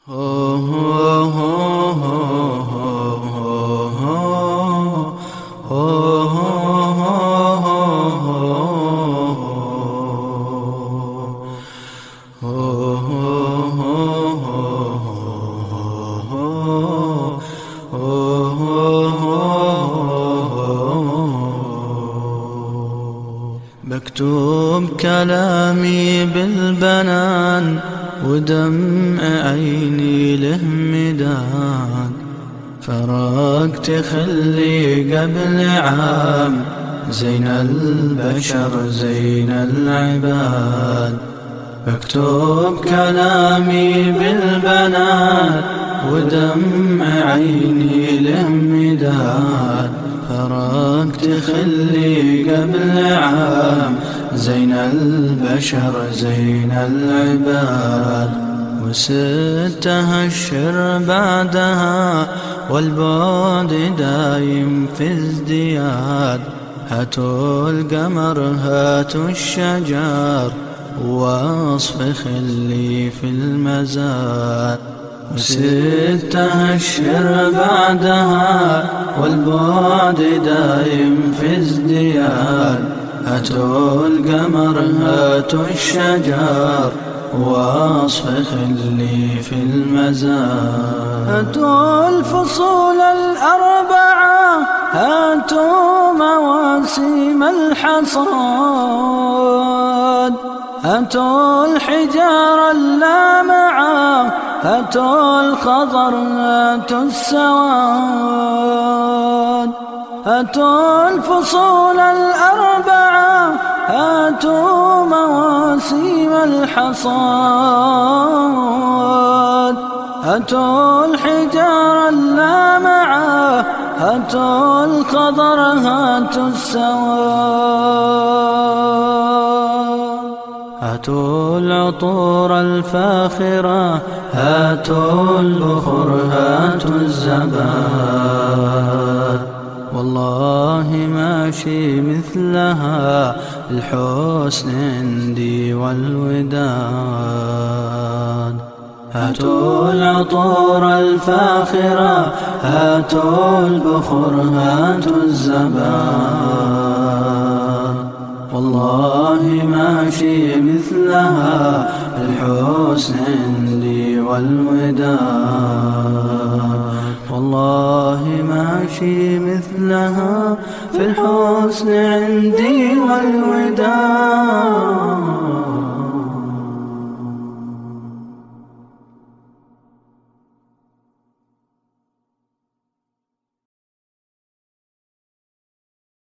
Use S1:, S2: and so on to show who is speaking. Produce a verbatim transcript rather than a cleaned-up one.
S1: بكتب كلامي بالبنان ودمع عيني له مداد، فرقت خلي قبل عام زين البشر زين العباد. بكتب كلامي بالبنان ودمع عيني له مداد، فرقت خلي قبل عام زين البشر زين العباد. وستة أشهر بعدها والبعد دايم في ازدياد، هاتوا القمر هاتوا الشجر واصف خلي في المزاد. وستة أشهر بعدها والبعد دايم في ازدياد، هاتوا القمر هاتوا الشجر واصف خلي في المزاد. هاتوا الفصول الأربعة هاتوا مواسم الحصاد، هاتوا الحجار اللامعة هاتوا الخضر هاتوا السواد. هاتوا الفصول الأربعة هاتوا مواسم الحصاد، هاتوا الحجار اللامعة هاتوا الخضر هاتوا السواد. هاتوا العطور الفاخرة هاتوا البخور هاتوا الزباد، والله ماشي مثلها الحسن عندي والوداد. هاتوا العطور الفاخرة هاتوا البخور هاتوا الزباد، والله ماشي مثلها الحسن عندي والوداد. والله ماشي مثلها في الحسن عندي والوداد.